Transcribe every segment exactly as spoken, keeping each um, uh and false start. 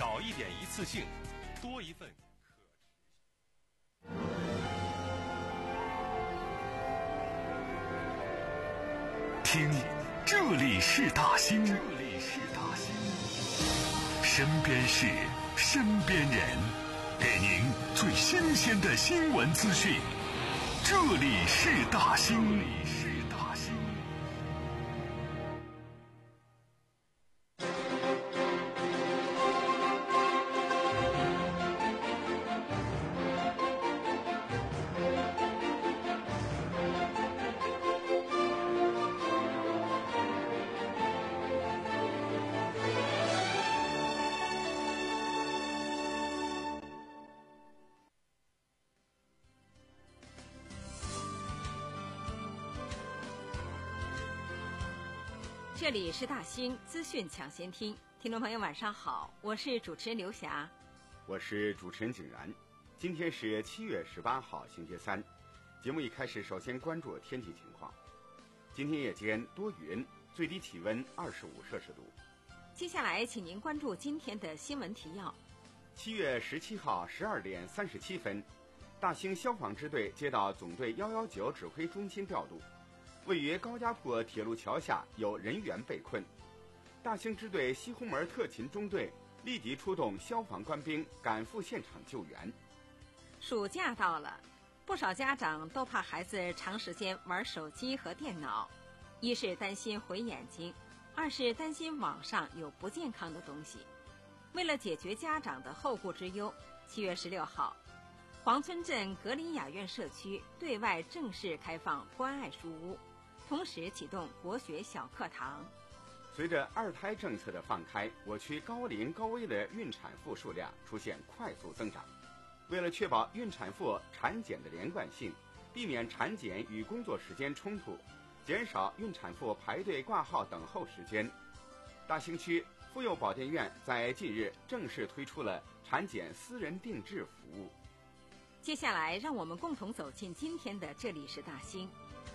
少一点一次性，多一份可持续。 听，这里是大兴，这里是大兴，身边事，身边人，给您最新鲜的新闻资讯。这里是大兴，这里是大兴。 这里是大兴资讯抢先听，听众朋友晚上好，我是主持人刘霞， 我是主持人景然。今天是七月十八号星期三，节目一开始首先关注天气情况。今天夜间多云，最低气温二十五摄氏度。 接下来请您关注今天的新闻提要。 七月十七号十二点三十七分，大兴消防支队接到总队一一九指挥中心调度，位于高家坡铁路桥下有人员被困，大兴支队西红门特勤中队立即出动消防官兵赶赴现场救援。 暑假到了，不少家长都怕孩子长时间玩手机和电脑，一是担心毁眼睛，二是担心网上有不健康的东西。为了解决家长的后顾之忧，七月十六号，黄村镇格林雅苑社区对外正式开放关爱书屋，同时启动国学小课堂。 随着二胎政策的放开，我区高龄高危的孕产妇数量出现快速增长。为了确保孕产妇产检的连贯性，避免产检与工作时间冲突，减少孕产妇排队挂号等候时间，大兴区妇幼保健院在近日正式推出了产检私人定制服务。 接下来让我们共同走进今天的这里是大兴。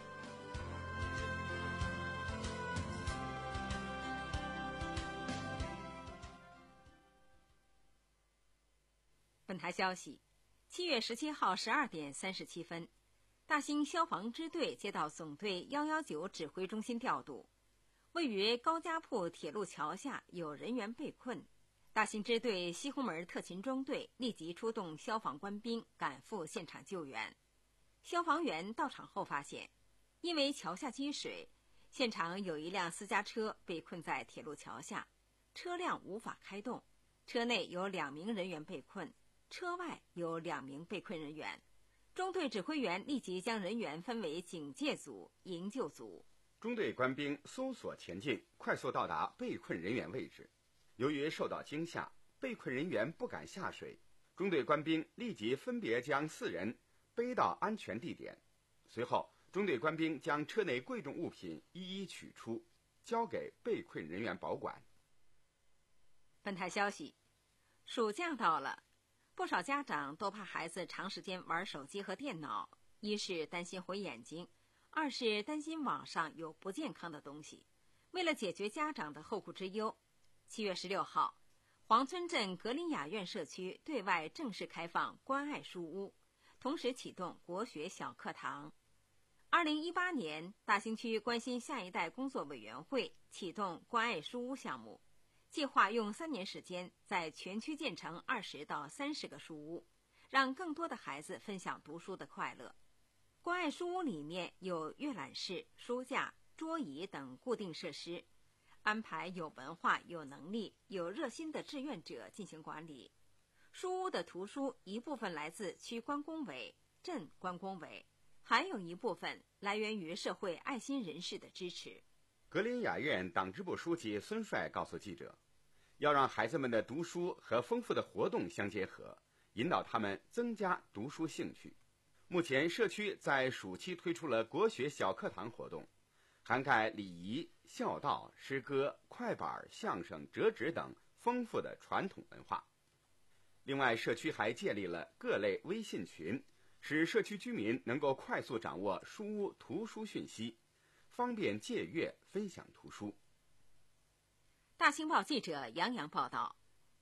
本台消息，七月十七号十二点三十七分，大兴消防支队接到总队一一九指挥中心调度，位于高家铺铁路桥下有人员被困，大兴支队西红门特勤中队立即出动消防官兵赶赴现场救援。消防员到场后发现，因为桥下积水，现场有一辆私家车被困在铁路桥下，车辆无法开动，车内有两名人员被困，车外有两名被困人员。中队指挥员立即将人员分为警戒组、营救组。 中队官兵搜索前进，快速到达被困人员位置。由于受到惊吓，被困人员不敢下水，中队官兵立即分别将四人背到安全地点。随后，中队官兵将车内贵重物品一一取出，交给被困人员保管。 本台消息，暑假到了，不少家长都怕孩子长时间玩手机和电脑，一是担心毁眼睛，二是担心网上有不健康的东西。为了解决家长的后顾之忧，七月十六号，黄村镇格林雅苑社区对外正式开放关爱书屋，同时启动国学小课堂。二零一八年，大兴区关心下一代工作委员会启动关爱书屋项目，计划用三年时间在全区建成二十到三十个书屋，让更多的孩子分享读书的快乐。关爱书屋里面有阅览室、书架、桌椅等固定设施，安排有文化、有能力、有热心的志愿者进行管理。书屋的图书一部分来自区关工委、镇关工委，还有一部分来源于社会爱心人士的支持。 格林雅苑党支部书记孙帅告诉记者，要让孩子们的读书和丰富的活动相结合，引导他们增加读书兴趣。目前社区在暑期推出了国学小课堂活动，涵盖礼仪、孝道、诗歌、快板、相声、折纸等丰富的传统文化。另外，社区还建立了各类微信群，使社区居民能够快速掌握书屋图书讯息，方便借阅分享图书。 大兴报记者杨洋报道，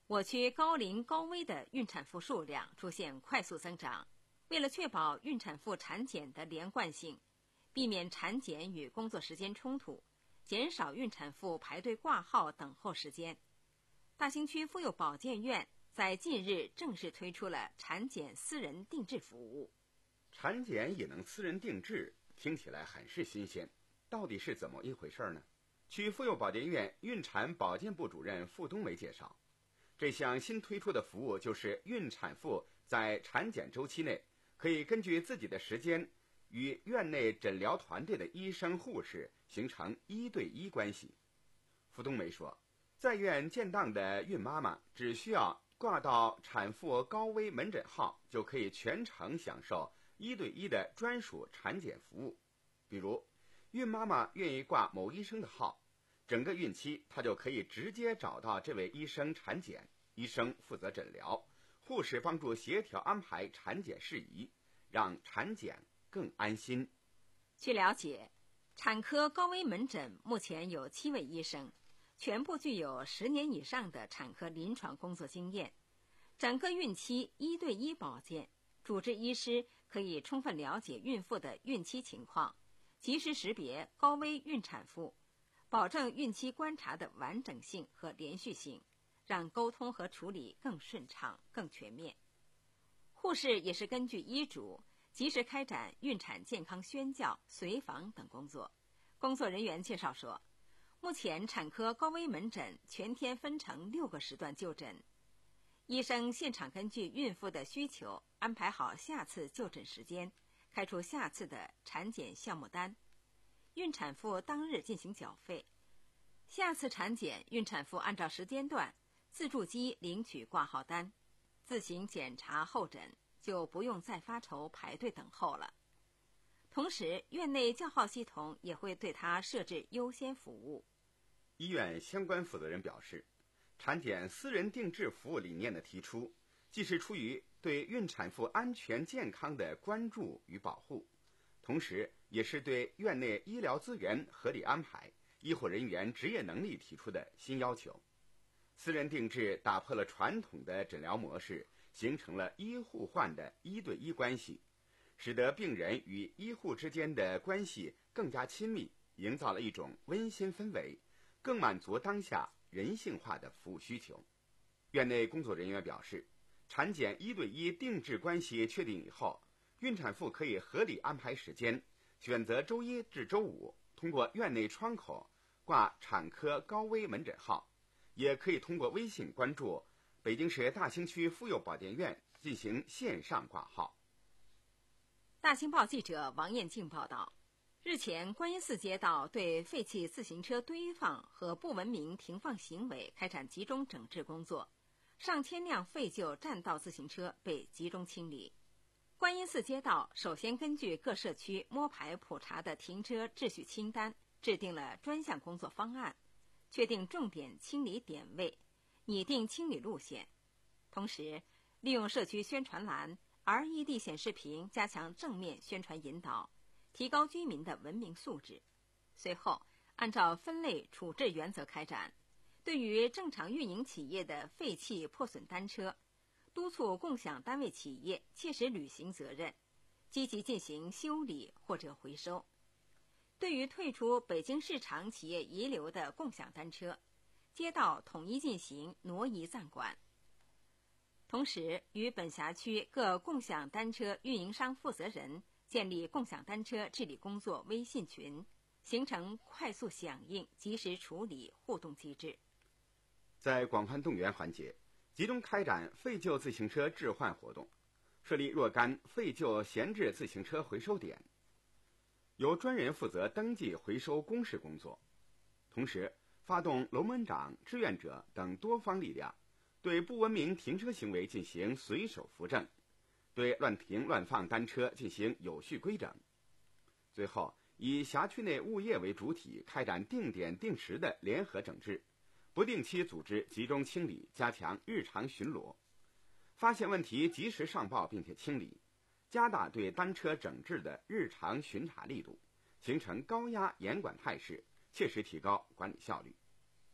我区高龄高危的孕产妇数量出现快速增长。为了确保孕产妇产检的连贯性，避免产检与工作时间冲突，减少孕产妇排队挂号等候时间，大兴区妇幼保健院在近日正式推出了产检私人定制服务。 产检也能私人定制，听起来很是新鲜，到底是怎么一回事呢？区妇幼保健院孕产保健部主任傅冬梅介绍，这项新推出的服务就是孕产妇在产检周期内，可以根据自己的时间与院内诊疗团队的医生护士形成一对一关系。傅冬梅说，在院建档的孕妈妈只需要挂到产妇高危门诊号，就可以全程享受一对一的专属产检服务。比如孕妈妈愿意挂某医生的号，整个孕期她就可以直接找到这位医生产检，医生负责诊疗，护士帮助协调安排产检事宜，让产检更安心。 据了解，产科高危门诊目前有七位医生，全部具有十年以上的产科临床工作经验。整个孕期一对一保健，主治医师可以充分了解孕妇的孕期情况，及时识别高危孕产妇，保证孕期观察的完整性和连续性，让沟通和处理更顺畅、更全面。护士也是根据医嘱，及时开展孕产健康宣教、随访等工作。工作人员介绍说，目前产科高危门诊全天分成六个时段就诊，医生现场根据孕妇的需求安排好下次就诊时间，开出下次的产检项目单，孕产妇当日进行缴费。下次产检，孕产妇按照时间段自助机领取挂号单，自行检查候诊，就不用再发愁排队等候了。同时，院内叫号系统也会对他设置优先服务。 医院相关负责人表示，产检私人定制服务理念的提出，既是出于对孕产妇安全健康的关注与保护，同时也是对院内医疗资源合理安排、医护人员执业能力提出的新要求。私人定制打破了传统的诊疗模式，形成了医互换的一对一关系，使得病人与医护之间的关系更加亲密，营造了一种温馨氛围，更满足当下人性化的服务需求。院内工作人员表示，产检一对一定制关系确定以后，孕产妇可以合理安排时间，选择周一至周五通过院内窗口挂产科高危门诊号，也可以通过微信关注北京市大兴区妇幼保健院进行线上挂号。 大青报记者王艳静报道，日前观音寺街道对废弃自行车堆放和不文明停放行为开展集中整治工作，上千辆废旧占道自行车被集中清理。观音寺街道首先根据各社区摸排普查的停车秩序清单，制定了专项工作方案，确定重点清理点位，拟定清理路线。同时，利用社区宣传栏、L E D 显示屏加强正面宣传引导，提高居民的文明素质。随后，按照分类处置原则开展，对于正常运营企业的废弃破损单车，督促共享单位企业切实履行责任，积极进行修理或者回收。对于退出北京市场企业遗留的共享单车，街道统一进行挪移暂管。同时，与本辖区各共享单车运营商负责人建立共享单车治理工作微信群，形成快速响应、及时处理互动机制。 在广泛动员环节，集中开展废旧自行车置换活动，设立若干废旧闲置自行车回收点，由专人负责登记回收公示工作。同时，发动龙门长、志愿者等多方力量，对不文明停车行为进行随手扶正，对乱停乱放单车进行有序规整。最后，以辖区内物业为主体，开展定点定时的联合整治，不定期组织集中清理，加强日常巡逻，发现问题及时上报并且清理，加大对单车整治的日常巡查力度，形成高压严管态势，切实提高管理效率。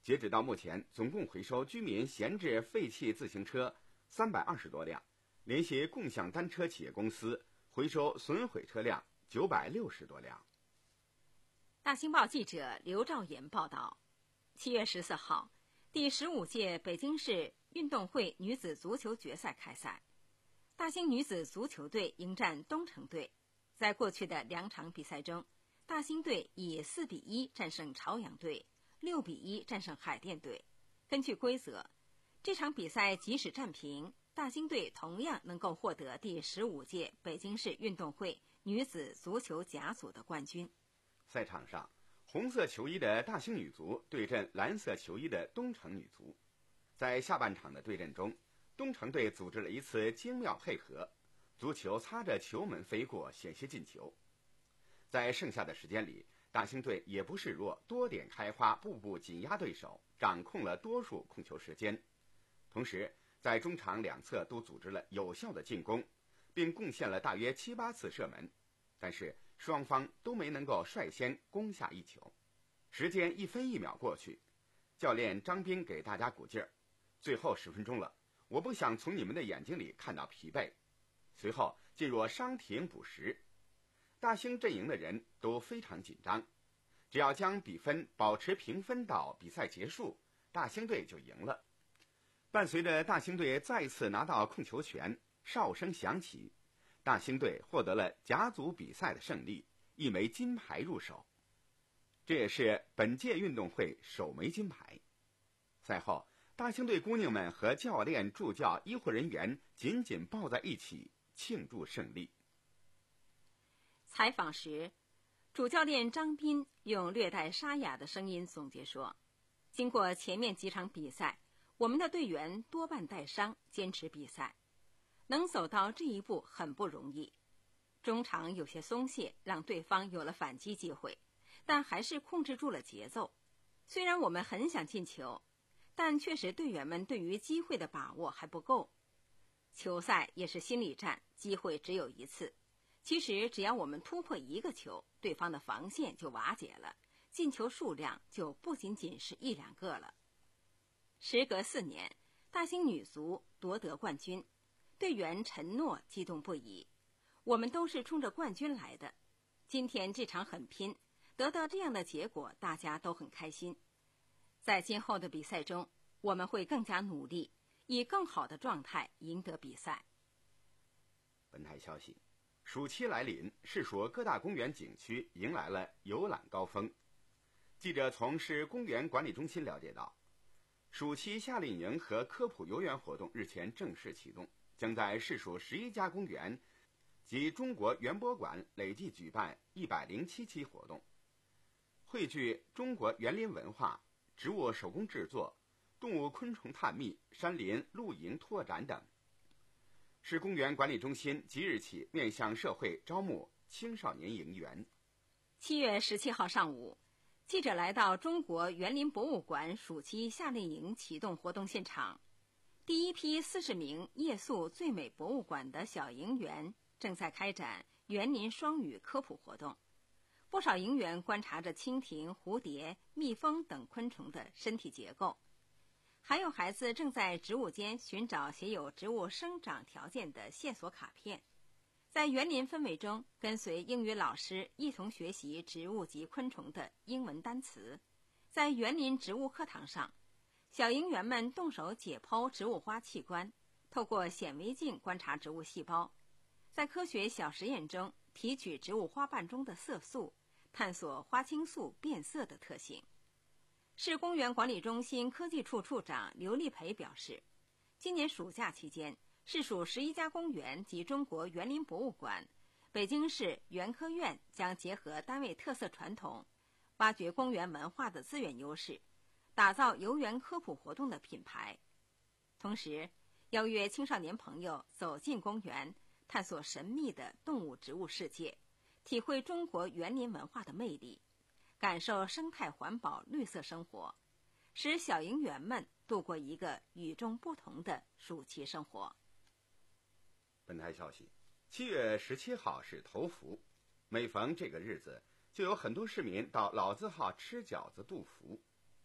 截止到目前，总共回收居民闲置废弃自行车三百二十多辆，联系共享单车企业公司回收损毁车辆九百六十多辆。 大新报记者刘兆岩报道，七月十四号，第十五届北京市运动会女子足球决赛开赛，大兴女子足球队迎战东城队。在过去的两场比赛中，大兴队以四比一战胜朝阳队，六比一战胜海淀队。根据规则，这场比赛即使战平，大兴队同样能够获得第十五届北京市运动会女子足球甲组的冠军。 赛场上，红色球衣的大兴女足对阵蓝色球衣的东城女足。在下半场的对阵中，东城队组织了一次精妙配合，足球擦着球门飞过，险些进球。在剩下的时间里，大兴队也不示弱，多点开花，步步紧压对手，掌控了多数控球时间。同时，在中场两侧都组织了有效的进攻，并贡献了大约七八次射门，但是双方都没能够率先攻下一球。时间一分一秒过去，教练张斌给大家鼓劲儿：“最后十分钟了，我不想从你们的眼睛里看到疲惫。”随后进入伤停补时，大兴阵营的人都非常紧张，只要将比分保持平分到比赛结束，大兴队就赢了。伴随着大兴队再次拿到控球权，哨声响起，大兴队获得了甲组比赛的胜利，一枚金牌入手，这也是本届运动会首枚金牌。赛后，大兴队姑娘们和教练、助教、医护人员紧紧抱在一起庆祝胜利。 采访时，主教练张斌用略带沙哑的声音总结说：“经过前面几场比赛，我们的队员多半带伤，坚持比赛，能走到这一步很不容易。中场有些松懈，让对方有了反击机会，但还是控制住了节奏。虽然我们很想进球，但确实队员们对于机会的把握还不够。球赛也是心理战，机会只有一次。其实只要我们突破一个球，对方的防线就瓦解了，进球数量就不仅仅是一两个了。”时隔四年，大兴女足夺得冠军，队员陈诺激动不已。我们都是冲着冠军来的，今天这场很拼，得到这样的结果，大家都很开心。在今后的比赛中，我们会更加努力，以更好的状态赢得比赛。 本台消息，暑期来临，市属各大公园景区迎来了游览高峰。记者从市公园管理中心了解到，暑期夏令营和科普游园活动日前正式启动，将在市属十一家公园及中国园博馆累计举办一百零七期活动，汇聚中国园林文化、植物手工制作、动物昆虫探秘、山林露营拓展等。市公园管理中心即日起面向社会招募青少年营员。 七月十七号上午，记者来到中国园林博物馆暑期夏令营启动活动现场，第一批四十名夜宿最美博物馆的小营员正在开展园林双语科普活动。不少营员观察着蜻蜓、蝴蝶、蜜蜂等昆虫的身体结构，还有孩子正在植物间寻找写有植物生长条件的线索卡片。在园林氛围中，跟随英语老师一同学习植物及昆虫的英文单词。在园林植物课堂上，小营员们动手解剖植物花器官，透过显微镜观察植物细胞，在科学小实验中提取植物花瓣中的色素，探索花青素变色的特性。市公园管理中心科技处处长刘立培表示，今年暑假期间，市属十一家公园及中国园林博物馆、北京市园科院将结合单位特色传统，挖掘公园文化的资源优势，打造游园科普活动的品牌。同时，邀约青少年朋友走进公园，探索神秘的动物植物世界，体会中国园林文化的魅力，感受生态环保绿色生活，使小营员们度过一个与众不同的暑期生活。 本台消息，七月十七号是头伏，每逢这个日子，就有很多市民到老字号吃饺子、杜甫。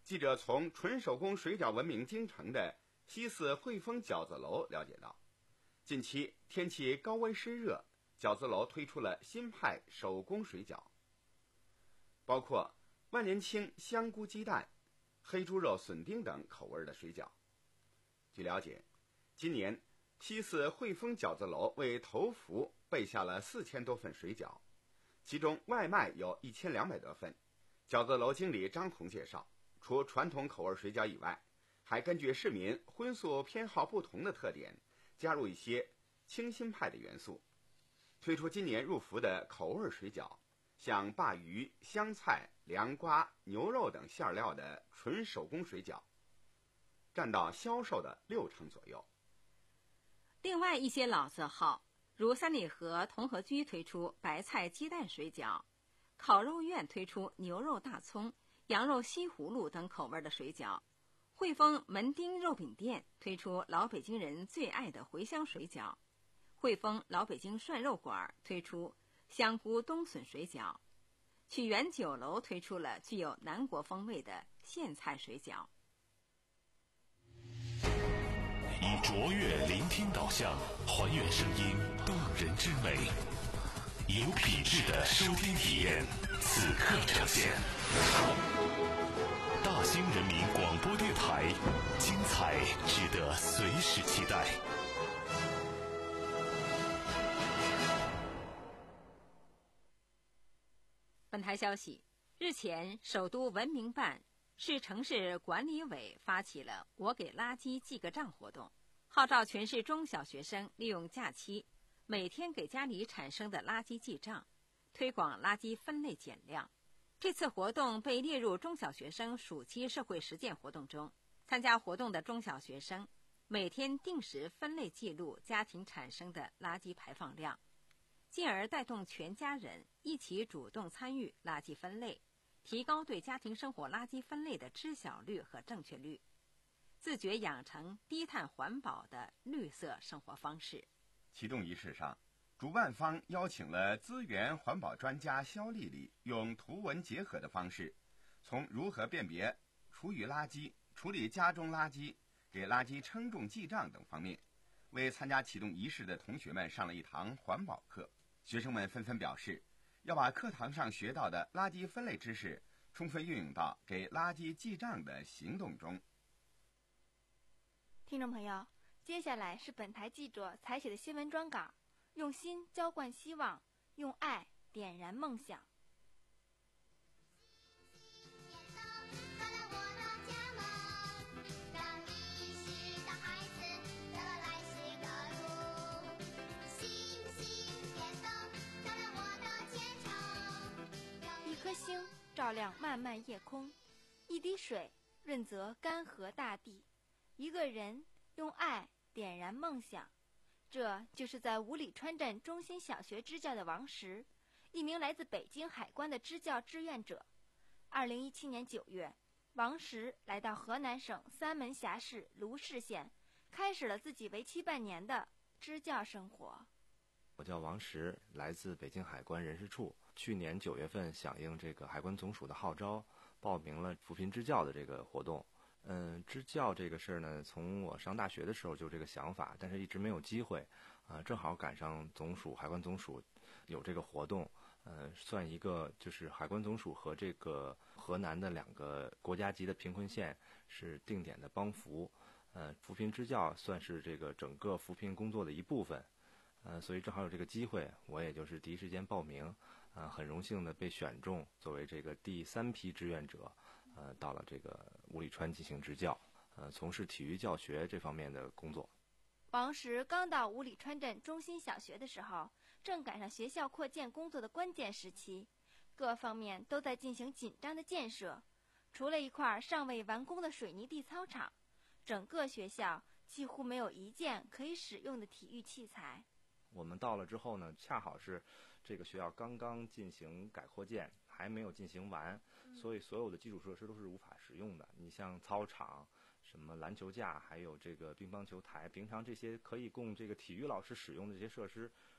记者从纯手工水饺闻名京城的西四汇丰饺子楼了解到，近期天气高温湿热，饺子楼推出了新派手工水饺，包括万年青香菇鸡蛋、黑猪肉笋丁等口味的水饺。据了解，今年西四汇丰饺子楼为头伏备下了四千多份水饺，其中外卖有一千两百多份。饺子楼经理张彤介绍，除传统口味水饺以外，还根据市民荤素偏好不同的特点，加入一些清新派的元素，推出今年入伏的口味水饺，像鲅鱼、香菜、凉瓜、牛肉等馅料的纯手工水饺，占到销售的六成左右。 另外一些老字号，如三里河同和居推出白菜鸡蛋水饺，烤肉院推出牛肉大葱、羊肉西葫芦等口味的水饺，汇丰门町肉饼店推出老北京人最爱的茴香水饺，汇丰老北京涮肉馆推出香菇冬笋水饺，曲园酒楼推出了具有南国风味的苋菜水饺。 以卓越聆听导向，还原声音动人之美，有品质的收听体验，此刻呈现。大兴人民广播电台，精彩值得随时期待。 本台消息，日前，首都文明办、市城市管理委发起了“我给垃圾记个账”活动，号召全市中小学生利用假期，每天给家里产生的垃圾记账，推广垃圾分类减量。这次活动被列入中小学生暑期社会实践活动中，参加活动的中小学生每天定时分类记录家庭产生的垃圾排放量，进而带动全家人一起主动参与垃圾分类，提高对家庭生活垃圾分类的知晓率和正确率，自觉养成低碳环保的绿色生活方式。 启动仪式上，主办方邀请了资源环保专家肖丽丽，用图文结合的方式，从如何辨别厨余垃圾、处理家中垃圾、给垃圾称重记账等方面，为参加启动仪式的同学们上了一堂环保课。学生们纷纷表示，要把课堂上学到的垃圾分类知识充分运用到给垃圾记账的行动中。 听众朋友，接下来是本台记者采写的新闻专稿，用心浇灌希望，用爱点燃梦想。一颗星照亮漫漫夜空，一滴水润泽干涸大地，一个人用爱点燃梦想。这就是在五里川镇中心小学支教的王石，一名来自北京海关的支教志愿者。二零一七年九月，王石来到河南省三门峡市卢氏县，开始了自己为期半年的支教生活。 我叫王石，来自北京海关人事处。去年九月份响应这个海关总署的号召，报名了扶贫支教的这个活动。嗯，支教这个事儿呢，从我上大学的时候就这个想法，但是一直没有机会。啊、呃，正好赶上总署海关总署有这个活动，呃，算一个就是海关总署和这个河南的两个国家级的贫困县是定点的帮扶。呃，扶贫支教算是这个整个扶贫工作的一部分。呃，所以正好有这个机会，我也就是第一时间报名，呃，很荣幸的被选中作为这个第三批志愿者，呃，到了这个五里川进行支教，呃，从事体育教学这方面的工作。 王石刚到五里川镇中心小学的时候，正赶上学校扩建工作的关键时期，各方面都在进行紧张的建设。除了一块尚未完工的水泥地操场，整个学校几乎没有一件可以使用的体育器材。 我们到了之后呢，恰好是这个学校刚刚进行改扩建，还没有进行完，所以所有的基础设施都是无法使用的。你像操场、什么篮球架，还有这个乒乓球台，平常这些可以供这个体育老师使用的这些设施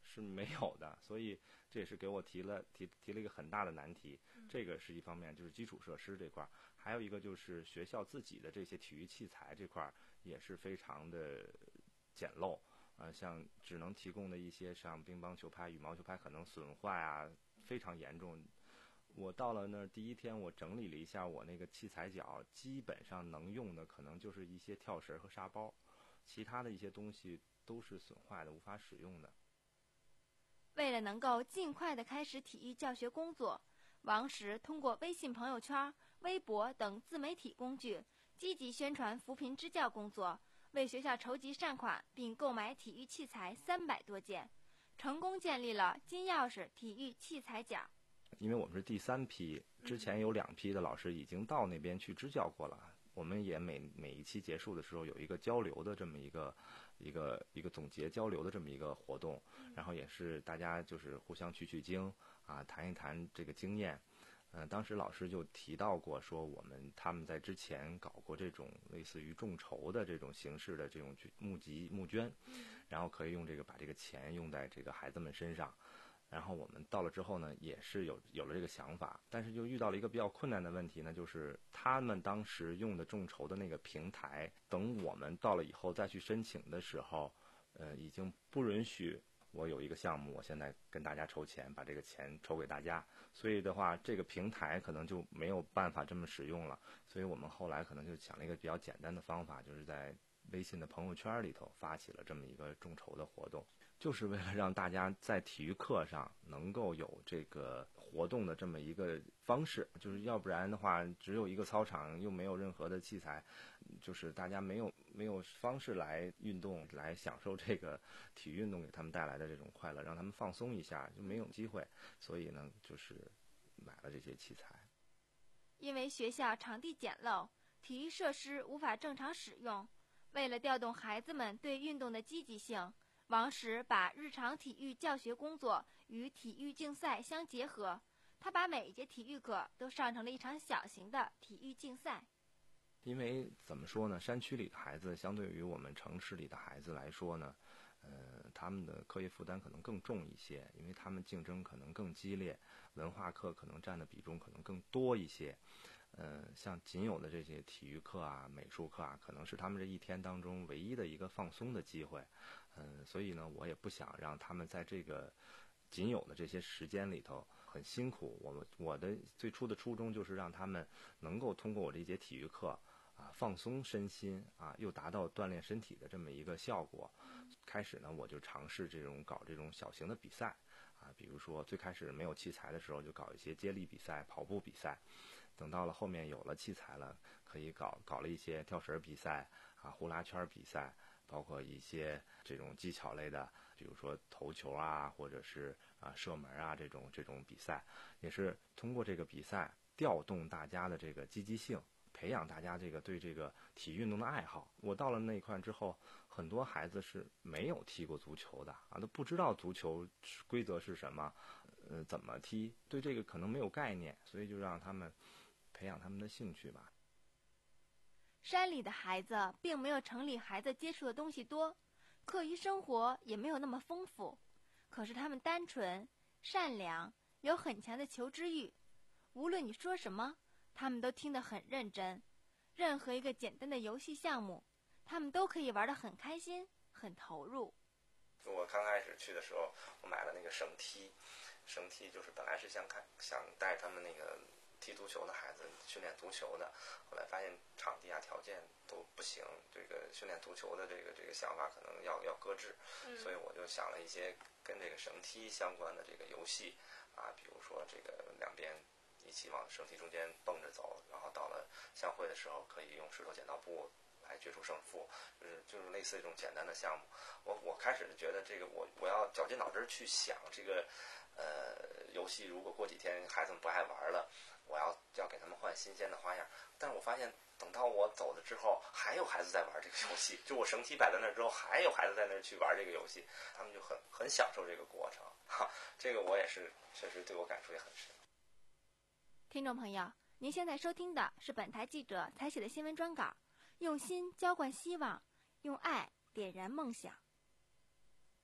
是没有的，所以这也是给我提了提提了一个很大的难题。这个是一方面，就是基础设施这块，还有一个就是学校自己的这些体育器材这块也是非常的简陋。呃，像只能提供的一些像乒乓球拍、羽毛球拍可能损坏啊，非常严重。我到了那儿第一天，我整理了一下我那个器材角，基本上能用的可能就是一些跳绳和沙包，其他的一些东西都是损坏的，无法使用的。 为了能够尽快地开始体育教学工作，王石通过微信朋友圈、微博等自媒体工具，积极宣传扶贫支教工作，为学校筹集善款，并购买体育器材三百多件，成功建立了金钥匙体育器材角。 因为我们是第三批，之前有两批的老师已经到那边去支教过了。我们也每每一期结束的时候有一个交流的这么一个一个一个总结交流的这么一个活动，然后也是大家就是互相取取经啊，谈一谈这个经验。嗯、呃，当时老师就提到过说，我们他们在之前搞过这种类似于众筹的这种形式的这种募集募捐，然后可以用这个把这个钱用在这个孩子们身上。然后我们到了之后呢，也是有有了这个想法，但是就遇到了一个比较困难的问题呢，就是他们当时用的众筹的那个平台，等我们到了以后再去申请的时候，呃，已经不允许我有一个项目，我现在跟大家筹钱，把这个钱筹给大家，所以的话，这个平台可能就没有办法这么使用了。所以我们后来可能就想了一个比较简单的方法，就是在微信的朋友圈里头发起了这么一个众筹的活动，就是为了让大家在体育课上能够有这个活动的这么一个方式，就是要不然的话，只有一个操场，又没有任何的器材，就是大家没有没有方式来运动，来享受这个体育运动给他们带来的这种快乐，让他们放松一下，就没有机会。所以呢，就是买了这些器材。 因为学校场地简陋，体育设施无法正常使用，为了调动孩子们对运动的积极性，王石把日常体育教学工作与体育竞赛相结合，他把每一节体育课都上成了一场小型的体育竞赛。 因为怎么说呢，山区里的孩子相对于我们城市里的孩子来说呢，呃，他们的课业负担可能更重一些，因为他们竞争可能更激烈，文化课可能占的比重可能更多一些。呃，像仅有的这些体育课啊、美术课啊，可能是他们这一天当中唯一的一个放松的机会。嗯、呃，所以呢，我也不想让他们在这个仅有的这些时间里头很辛苦。我们我的最初的初衷就是让他们能够通过我这节体育课啊放松身心啊，又达到锻炼身体的这么一个效果。开始呢，我就尝试这种搞这种小型的比赛啊，比如说最开始没有器材的时候，就搞一些接力比赛、跑步比赛。等到了后面有了器材了，可以搞搞了一些跳绳比赛啊、呼啦圈比赛，包括一些这种技巧类的，比如说投球啊，或者是啊射门啊这种这种比赛，也是通过这个比赛调动大家的这个积极性，培养大家这个对这个体育运动的爱好。我到了那一块之后，很多孩子是没有踢过足球的啊，都不知道足球规则是什么，呃，怎么踢，对这个可能没有概念，所以就让他们培养他们的兴趣吧。 山里的孩子并没有城里孩子接触的东西多，课余生活也没有那么丰富，可是他们单纯、善良，有很强的求知欲。无论你说什么，他们都听得很认真。任何一个简单的游戏项目，他们都可以玩得很开心、很投入。 我刚开始去的时候，我买了那个绳梯，绳梯就是本来是想看想带他们那个踢足球的孩子训练足球的，后来发现场地啊条件都不行，这个训练足球的这个这个想法可能要要搁置，嗯、所以我就想了一些跟这个绳梯相关的这个游戏啊，比如说这个两边一起往绳梯中间蹦着走，然后到了相会的时候可以用石头剪刀布来决出胜负，就是就是类似这种简单的项目。我我开始觉得这个我我要绞尽脑汁去想这个呃游戏，如果过几天孩子们不爱玩了，我要要给他们换新鲜的花样。但是我发现等到我走了之后，还有孩子在玩这个游戏，就我绳梯摆在那儿之后，还有孩子在那儿去玩这个游戏，他们就很很享受这个过程。哈，这个我也是确实对我感触也很深。 听众朋友，您现在收听的是本台记者采写的新闻专稿，用心浇灌希望，用爱点燃梦想。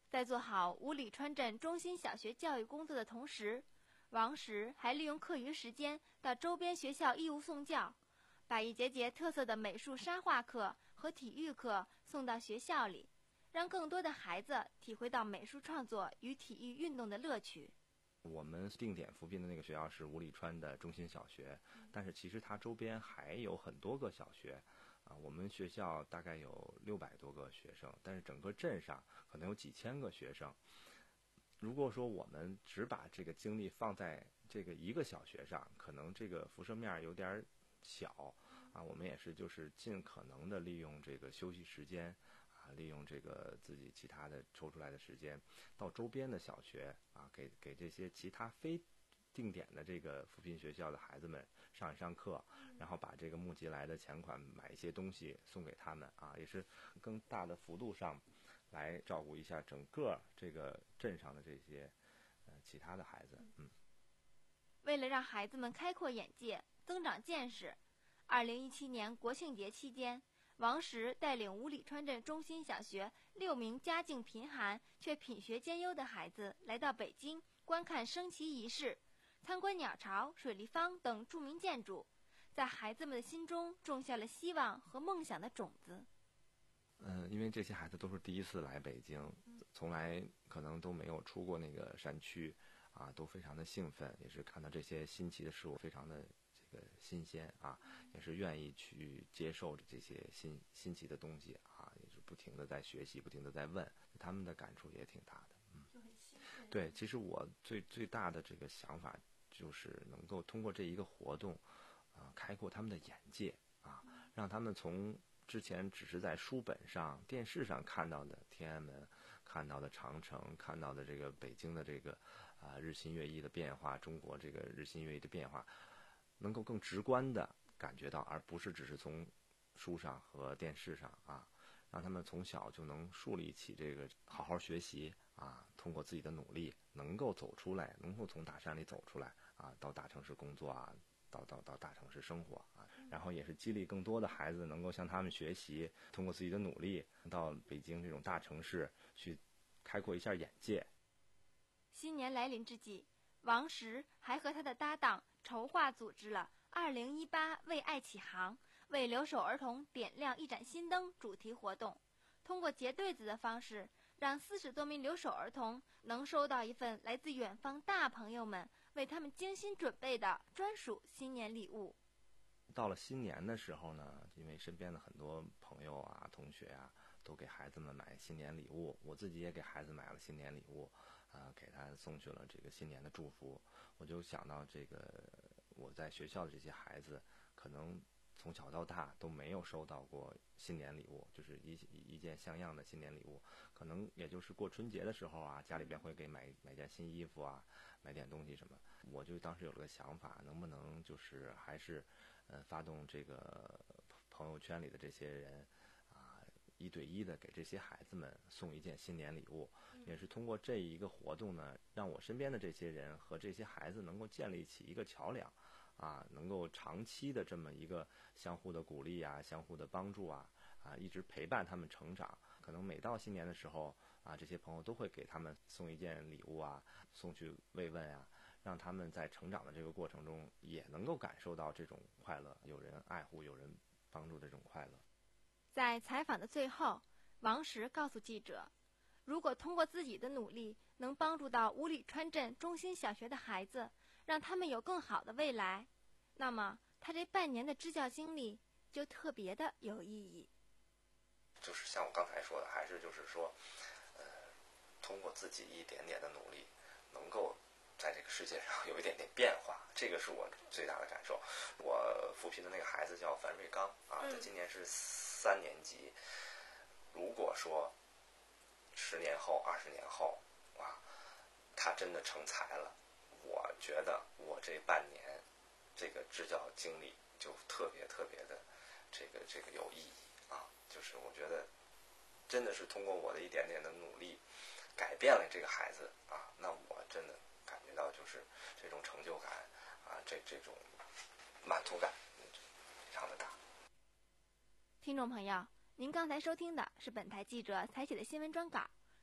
在做好五里川镇中心小学教育工作的同时，王石还利用课余时间到周边学校义务送教，把一节节特色的美术沙画课和体育课送到学校里，让更多的孩子体会到美术创作与体育运动的乐趣。 我们定点扶贫的那个学校是五里川的中心小学，但是其实它周边还有很多个小学啊，我们学校大概有六百多个学生，但是整个镇上可能有几千个学生。如果说我们只把这个精力放在这个一个小学上，可能这个辐射面有点小啊。我们也是就是尽可能的利用这个休息时间啊，利用这个自己其他的抽出来的时间，到周边的小学啊，给给这些其他非定点的这个扶贫学校的孩子们上一上课，然后把这个募集来的钱款买一些东西送给他们啊，也是更大的幅度上来照顾一下整个这个镇上的这些呃其他的孩子。嗯， 为了让孩子们开阔眼界、增长见识，二零一七年国庆节期间，王石带领五里川镇中心小学六名家境贫寒却品学兼优的孩子来到北京观看升旗仪式，参观鸟巢、水立方等著名建筑，在孩子们的心中种下了希望和梦想的种子。 嗯，因为这些孩子都是第一次来北京，从来可能都没有出过那个山区啊，都非常的兴奋，也是看到这些新奇的事物非常的这个新鲜啊，也是愿意去接受这些新新奇的东西啊，也是不停的在学习，不停的在问，他们的感触也挺大的。嗯，对，其实我最最大的这个想法就是能够通过这一个活动啊，开阔他们的眼界啊，让他们从之前只是在书本上、电视上看到的天安门、看到的长城、看到的这个北京的这个啊、呃、日新月异的变化，中国这个日新月异的变化，能够更直观的感觉到，而不是只是从书上和电视上啊，让他们从小就能树立起这个好好学习啊，通过自己的努力能够走出来，能够从大山里走出来啊，到大城市工作啊。到到到大城市生活啊，然后也是激励更多的孩子能够向他们学习，通过自己的努力到北京这种大城市去开阔一下眼界。 新年来临之际，王石还和他的搭档筹划组织了二零一八为爱启航、为留守儿童点亮一盏新灯主题活动，通过结对子的方式，让四十多名留守儿童能收到一份来自远方大朋友们为他们精心准备的专属新年礼物。 到了新年的时候呢，因为身边的很多朋友啊、同学啊，都给孩子们买新年礼物，我自己也给孩子买了新年礼物，啊、呃，给他送去了这个新年的祝福。我就想到这个我在学校的这些孩子，可能从小到大都没有收到过新年礼物，就是一一件像样的新年礼物，可能也就是过春节的时候啊，家里边会给买买件新衣服啊，买点东西什么。我就当时有了个想法，能不能就是还是呃发动这个朋友圈里的这些人啊，一对一的给这些孩子们送一件新年礼物，也是通过这一个活动呢，让我身边的这些人和这些孩子能够建立起一个桥梁。啊，能够长期的这么一个相互的鼓励啊，相互的帮助啊，啊，一直陪伴他们成长。可能每到新年的时候啊，这些朋友都会给他们送一件礼物啊，送去慰问啊，让他们在成长的这个过程中也能够感受到这种快乐，有人爱护、有人帮助的这种快乐。 在采访的最后，王石告诉记者，如果通过自己的努力能帮助到五里川镇中心小学的孩子，让他们有更好的未来，那么他这半年的支教经历就特别的有意义。 就是像我刚才说的，还是就是说，呃，通过自己一点点的努力，能够在这个世界上有一点点变化，这个是我最大的感受。我扶贫的那个孩子叫樊瑞刚啊，他今年是三年级。如果说十年后、二十年后啊，他真的成才了，我觉得我这半年这个支教经历就特别特别的这个这个有意义啊！就是我觉得真的是通过我的一点点的努力，改变了这个孩子啊，那我真的感觉到就是这种成就感啊，这这种满足感非常的大。 听众朋友，您刚才收听的是本台记者采写的新闻专稿，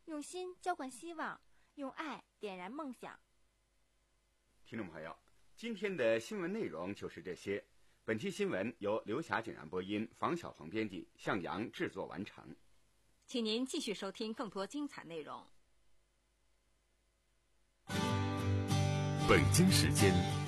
用心浇灌希望，用爱点燃梦想。 听众朋友，今天的新闻内容就是这些。本期新闻由刘霞简然播音，房晓鹏编辑，向阳制作完成。 请您继续收听更多精彩内容。 北京时间